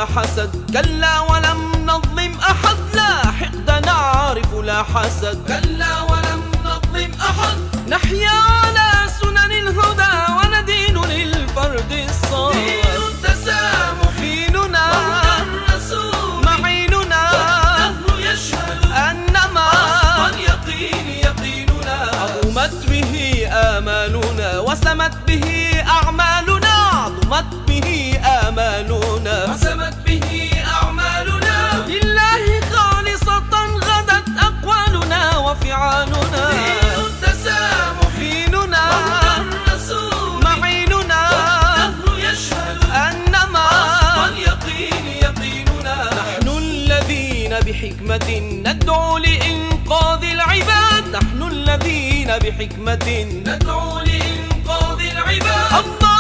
ولا حسد، كلا ولم نظلم أحد، لا حقد نعرف لا حسد، كلا ولم نظلم أحد. نحيا على سنن الهدى وندين للفرد الصالح، دين التسامح ديننا وهدى الرسول معيننا، والدهر يشهد أنما أصدق اليقين يقيننا، عظمت به آمالنا وسمت به أعمالنا، عظمت به آمالنا وسمت به أعمالنا، لله خالصة غدت أقوالنا وفعالنا، دين التسامح ديننا وهدى الرسول معيننا، والدهر يشهد أنما أصدق اليقين يقيننا. نحن الذين بحكمة ندعو لإنقاذ العباد، نحن الذين بحكمة ندعو لإنقاذ العباد.